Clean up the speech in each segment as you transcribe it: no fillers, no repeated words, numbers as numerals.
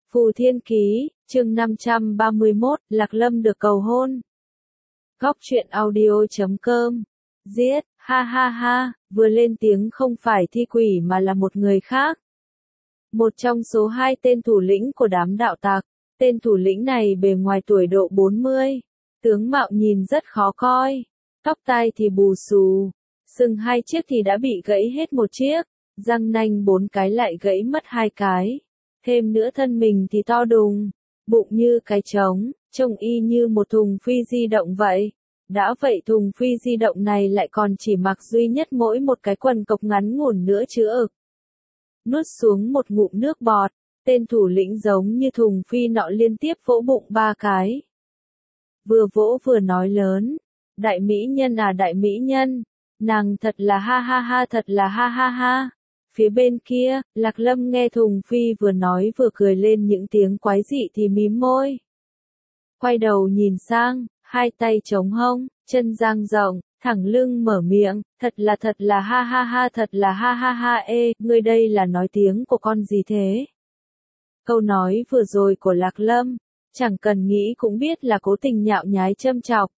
Phù Thiên Ký, chương 531, Lạc Lâm được cầu hôn. Góc truyện audio.com. Giết, ha ha ha, vừa lên tiếng không phải thi quỷ mà là một người khác. Một trong số 2 tên thủ lĩnh của đám đạo tặc. Tên thủ lĩnh này bề ngoài tuổi độ 40. Tướng mạo nhìn rất khó coi. Tóc tai thì bù xù. Sừng 2 chiếc thì đã bị gãy hết 1 chiếc. Răng nanh 4 cái lại gãy mất 2 cái. Thêm nữa thân mình thì to đùng. Bụng như cái trống, trông y như một thùng phi di động vậy. Đã vậy thùng phi di động này lại còn chỉ mặc duy nhất mỗi một cái quần cộc ngắn ngủn nữa chứ ực. Nuốt xuống một ngụm nước bọt, tên thủ lĩnh giống như thùng phi nọ liên tiếp vỗ bụng 3 cái. Vừa vỗ vừa nói lớn, đại mỹ nhân à đại mỹ nhân, nàng thật là ha ha ha thật là ha ha ha. Phía bên kia, Lạc Lâm nghe thùng phi vừa nói vừa cười lên những tiếng quái dị thì mím môi. Quay đầu nhìn sang, 2 tay chống hông, chân dang rộng, thẳng lưng mở miệng, thật là ha ha ha thật là ha ha ha ê, ngươi đây là nói tiếng của con gì thế? Câu nói vừa rồi của Lạc Lâm, chẳng cần nghĩ cũng biết là cố tình nhạo nhái châm chọc.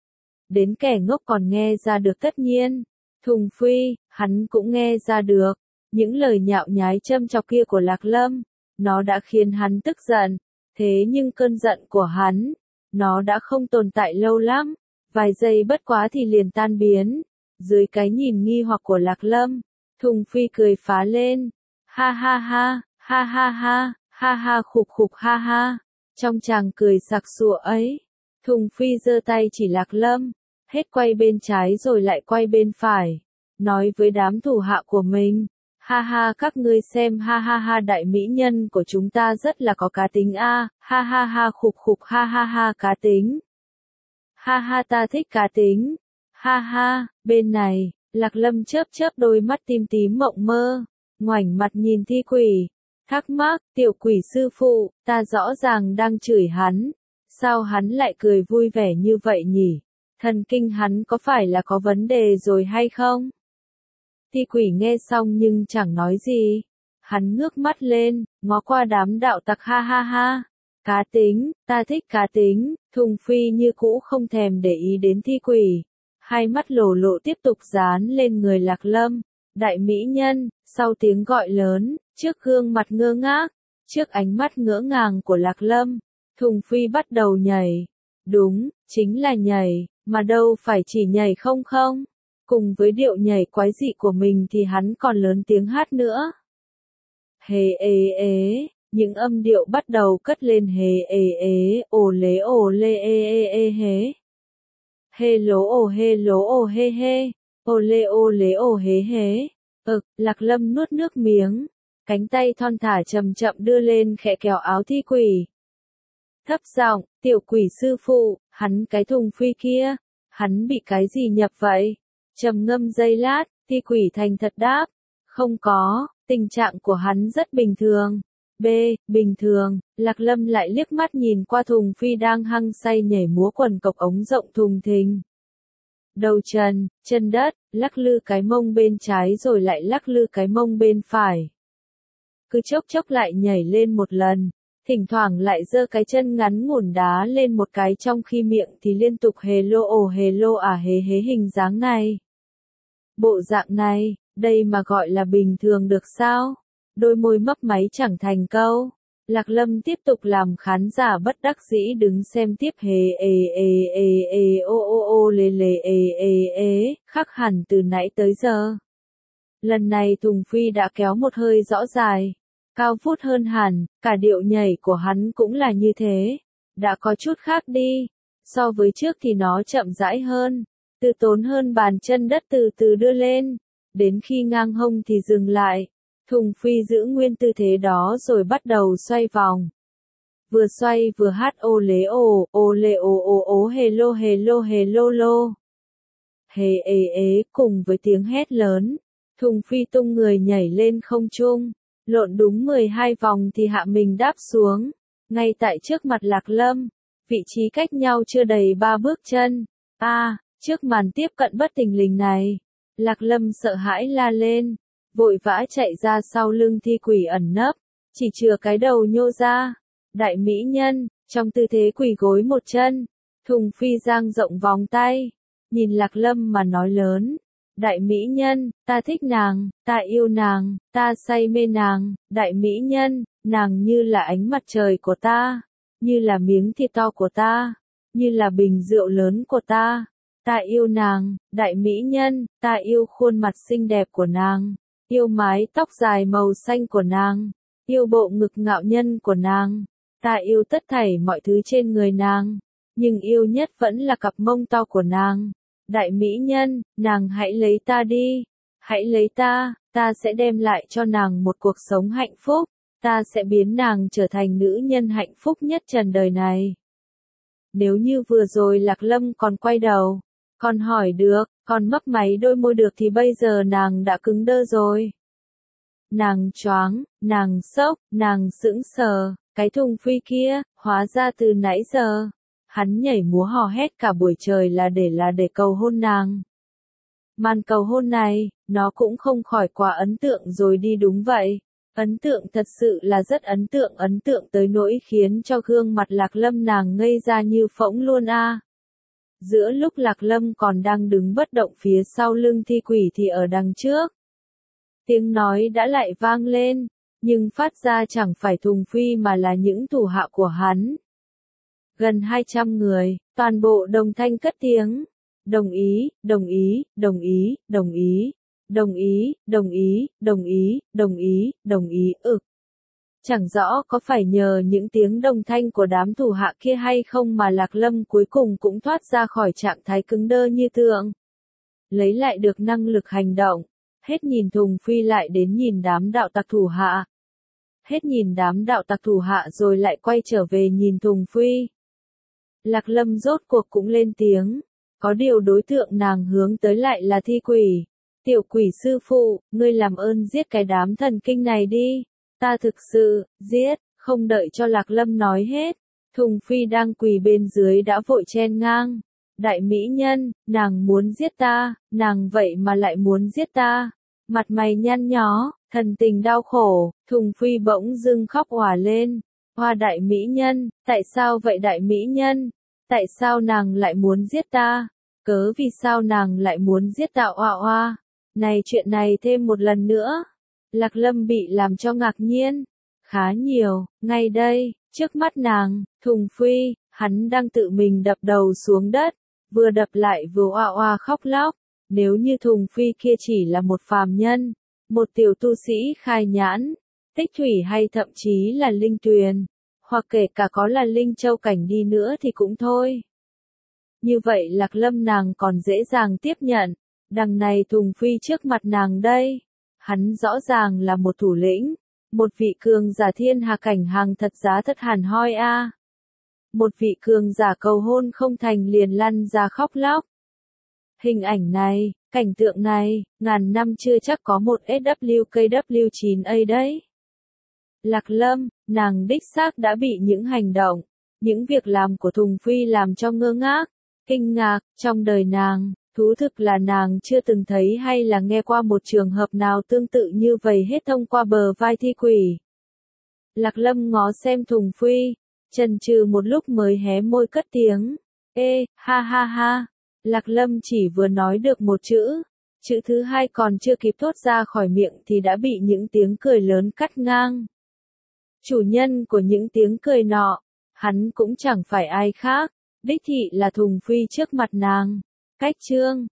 Đến kẻ ngốc còn nghe ra được tất nhiên. Thùng phi, hắn cũng nghe ra được. Những lời nhạo nhái châm chọc kia của Lạc Lâm, nó đã khiến hắn tức giận. Thế nhưng cơn giận của hắn, nó đã không tồn tại lâu lắm. Vài giây bất quá thì liền tan biến. Dưới cái nhìn nghi hoặc của Lạc Lâm, Thùng phi cười phá lên. Ha ha ha, ha ha ha, ha ha khục khục ha ha. Trong chàng cười sặc sụa ấy, Thùng phi giơ tay chỉ Lạc Lâm, hết quay bên trái rồi lại quay bên phải, nói với đám thủ hạ của mình. Ha ha các ngươi xem ha ha ha đại mỹ nhân của chúng ta rất là có cá tính a, ha ha ha khục khục ha ha ha cá tính. Ha ha ta thích cá tính. Ha ha, bên này, Lạc Lâm chớp chớp đôi mắt tím tím mộng mơ, ngoảnh mặt nhìn thi quỷ, thắc mắc, tiểu quỷ sư phụ, ta rõ ràng đang chửi hắn, sao hắn lại cười vui vẻ như vậy nhỉ? Thần kinh hắn có phải là có vấn đề rồi hay không? Thi quỷ nghe xong nhưng chẳng nói gì. Hắn ngước mắt lên, ngó qua đám đạo tặc ha ha ha. Cá tính, ta thích cá tính. Thùng phi như cũ không thèm để ý đến thi quỷ. Hai mắt lổ lộ tiếp tục dán lên người Lạc Lâm. Đại mỹ nhân, sau tiếng gọi lớn, trước gương mặt ngơ ngác, trước ánh mắt ngỡ ngàng của Lạc Lâm, Thùng phi bắt đầu nhảy. Đúng, chính là nhảy, mà đâu phải chỉ nhảy không không. Cùng với điệu nhảy quái dị của mình thì hắn còn lớn tiếng hát nữa. Hê ê ế, những âm điệu bắt đầu cất lên hê ê ế, ồ lê ê ê ê hế. Hê lố ồ hê hê, ồ lê ồ hế hế. Lạc Lâm nuốt nước miếng, cánh tay thon thả chậm chậm đưa lên khẽ kéo áo thi quỷ. Thấp giọng, tiểu quỷ sư phụ, hắn cái thùng phi kia, hắn bị cái gì nhập vậy? Trầm ngâm giây lát, thi quỷ thành thật đáp. Không có, tình trạng của hắn rất bình thường. Bình thường, Lạc Lâm lại liếc mắt nhìn qua thùng phi đang hăng say nhảy múa quần cộc ống rộng thùng thình. Đầu chân đất, lắc lư cái mông bên trái rồi lại lắc lư cái mông bên phải. Cứ chốc chốc lại nhảy lên một lần, thỉnh thoảng lại giơ cái chân ngắn ngủn đá lên một cái trong khi miệng thì liên tục hê lô à hế hế hình dáng này. Bộ dạng này, đây mà gọi là bình thường được sao? Đôi môi mấp máy chẳng thành câu. Lạc Lâm tiếp tục làm khán giả bất đắc dĩ đứng xem tiếp hề ô lê ê, khác hẳn từ nãy tới giờ. Lần này Thùng phi đã kéo một hơi rõ dài, cao vút hơn hẳn, cả điệu nhảy của hắn cũng là như thế. Đã có chút khác đi, so với trước thì nó chậm rãi hơn, từ tốn hơn bàn chân đất từ từ đưa lên, đến khi ngang hông thì dừng lại. Thùng phi giữ nguyên tư thế đó rồi bắt đầu xoay vòng. Vừa xoay vừa hát ô lê ồ hê lô lô. Hê ế cùng với tiếng hét lớn, Thùng phi tung người nhảy lên không trung, lộn đúng 12 vòng thì hạ mình đáp xuống, ngay tại trước mặt Lạc Lâm, vị trí cách nhau chưa đầy 3 bước chân. Trước màn tiếp cận bất thình lình này, Lạc Lâm sợ hãi la lên, vội vã chạy ra sau lưng thi quỷ ẩn nấp, chỉ chừa cái đầu nhô ra, Đại mỹ nhân, trong tư thế quỳ gối một chân, Thùng Phi dang rộng vòng tay, nhìn Lạc Lâm mà nói lớn. Đại mỹ nhân, ta thích nàng, ta yêu nàng, ta say mê nàng, đại mỹ nhân, nàng như là ánh mặt trời của ta, như là miếng thịt to của ta, như là bình rượu lớn của ta. Ta yêu nàng, đại mỹ nhân, ta yêu khuôn mặt xinh đẹp của nàng, yêu mái tóc dài màu xanh của nàng, yêu bộ ngực ngạo nhân của nàng, ta yêu tất thảy mọi thứ trên người nàng, nhưng yêu nhất vẫn là cặp mông to của nàng. Đại mỹ nhân, nàng hãy lấy ta đi, hãy lấy ta sẽ đem lại cho nàng một cuộc sống hạnh phúc, ta sẽ biến nàng trở thành nữ nhân hạnh phúc nhất trần đời này. Nếu như vừa rồi Lạc Lâm còn quay đầu, còn hỏi được, còn mấp máy đôi môi được thì bây giờ nàng đã cứng đơ rồi. Nàng choáng, nàng sốc, nàng sững sờ, cái Thùng Phi kia, hóa ra từ nãy giờ, hắn nhảy múa hò hét cả buổi trời là để cầu hôn nàng. Màn cầu hôn này, nó cũng không khỏi quá ấn tượng rồi đi đúng vậy. Ấn tượng thật sự là rất ấn tượng tới nỗi khiến cho gương mặt Lạc Lâm nàng ngây ra như phỗng luôn a. Giữa lúc Lạc Lâm còn đang đứng bất động phía sau lưng Thi Quỷ thì ở đằng trước, tiếng nói đã lại vang lên, nhưng phát ra chẳng phải Thùng Phi mà là những thủ hạ của hắn. Gần 200 người, toàn bộ đồng thanh cất tiếng. Đồng ý, đồng ý, đồng ý, đồng ý, đồng ý, đồng ý, đồng ý, đồng ý, đồng ý, Chẳng rõ có phải nhờ những tiếng đồng thanh của đám thủ hạ kia hay không mà Lạc Lâm cuối cùng cũng thoát ra khỏi trạng thái cứng đơ như tượng. Lấy lại được năng lực hành động, hết nhìn Thùng Phi lại đến nhìn đám đạo tặc thủ hạ. Hết nhìn đám đạo tặc thủ hạ rồi lại quay trở về nhìn Thùng Phi. Lạc Lâm rốt cuộc cũng lên tiếng, có điều đối tượng nàng hướng tới lại là Thi Quỷ. Tiểu Quỷ sư phụ, ngươi làm ơn giết cái đám thần kinh này đi. Ta thực sự, giết, không đợi cho Lạc Lâm nói hết. Thùng Phi đang quỳ bên dưới đã vội chen ngang. Đại mỹ nhân, nàng muốn giết ta, nàng vậy mà lại muốn giết ta. Mặt mày nhăn nhó, thần tình đau khổ, Thùng Phi bỗng dưng khóc òa lên. Hoa đại mỹ nhân, tại sao vậy đại mỹ nhân? Tại sao nàng lại muốn giết ta? Cớ vì sao nàng lại muốn giết ta oa oa? Này chuyện này thêm một lần nữa. Lạc Lâm bị làm cho ngạc nhiên. Khá nhiều, ngay đây, trước mắt nàng, Thùng Phi, hắn đang tự mình đập đầu xuống đất, vừa đập lại vừa oa oa khóc lóc. Nếu như Thùng Phi kia chỉ là một phàm nhân, một tiểu tu sĩ khai nhãn, tích thủy hay thậm chí là linh tuyền, hoặc kể cả có là linh châu cảnh đi nữa thì cũng thôi. Như vậy Lạc Lâm nàng còn dễ dàng tiếp nhận, đằng này Thùng Phi trước mặt nàng đây, hắn rõ ràng là một thủ lĩnh, một vị cường giả thiên hà cảnh hàng thật giá thật hẳn hoi a. Một vị cường giả cầu hôn không thành liền lăn ra khóc lóc. Hình ảnh này, cảnh tượng này, ngàn năm chưa chắc có một SWKW9A đấy. Lạc Lâm, nàng đích xác đã bị những hành động, những việc làm của Thùng Phi làm cho ngơ ngác, kinh ngạc, trong đời nàng, thú thực là nàng chưa từng thấy hay là nghe qua một trường hợp nào tương tự như vậy hết thông qua bờ vai Thi Quỷ. Lạc Lâm ngó xem Thùng Phi, chần chừ một lúc mới hé môi cất tiếng, ha ha ha. Lạc Lâm chỉ vừa nói được một chữ, chữ thứ hai còn chưa kịp thốt ra khỏi miệng thì đã bị những tiếng cười lớn cắt ngang. Chủ nhân của những tiếng cười nọ, hắn cũng chẳng phải ai khác, đích thị là Thùng Phi trước mặt nàng. Cách chương